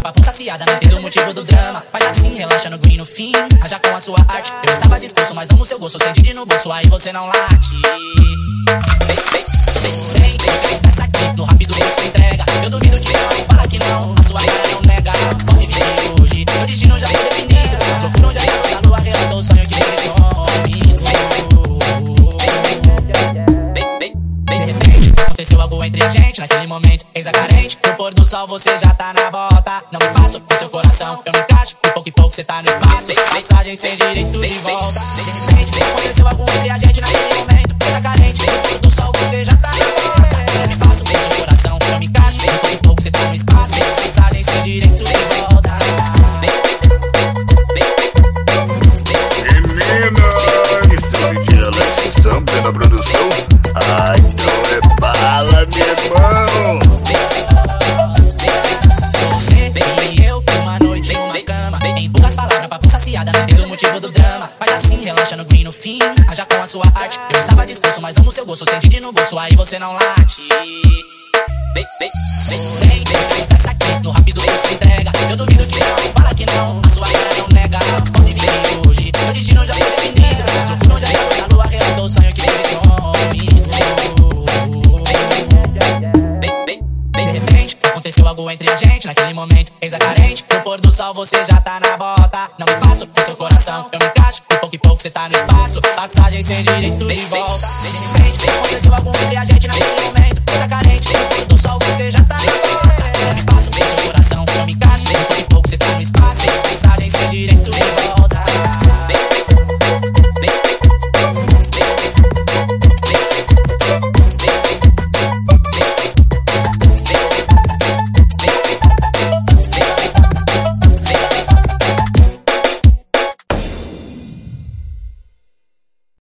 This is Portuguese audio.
papo saciada, não entendo o motivo do drama. Faz assim, relaxa no green no fim. Haja com a sua arte. Eu estava disposto, mas não no seu gosto. Sente no bolso, aí você não late. Vem, você confessa aqui, no rápido você entrega. Eu duvido que não, fala que não. A sua cara não nega. Pode vir hoje, seu destino já foi definido. As loucuras já é da lua, relatou o sonho que ele comigo. Aconteceu algo entre a gente naquele momento, eis a carente. No pôr do sol você já tá na bota. Não me passo no seu coração, eu me encaixo. E pouco você tá no espaço. Passagem sem direito de volta. De repente, aconteceu algo entre a gente naquele momento, eis a carente. No pôr do sol você já tá na bota. Não me passo no seu coração, eu me encaixo. E pouco você tá no espaço. Passagem sem direito de volta. Menina, esse vídeo é Alex Sampa na produção. Ai, então é bala, meu irmão. Você e eu, uma noite em uma cama. Em poucas palavras, papo saciada, não entendo o motivo do drama. Faz assim, relaxa no green no fim. Haja com a sua arte. Eu estava disposto, mas não no seu gosto. Sente no bolso, aí você não late. Vem, você confessa aqui, no rápido você entrega. Eu duvido que não, fala que não. A sua cara não nega. Pode vir hoje, seu destino já foi definido. As loucuras já é da lua, relatou o sonho que ele comigo. De repente, aconteceu algo entre a gente naquele momento, eis a carente. No pôr do sol você já tá na bota. Não me passo no seu coração, eu me encaixo. E pouco você tá no espaço. Passagem sem direito de volta. De repente, aconteceu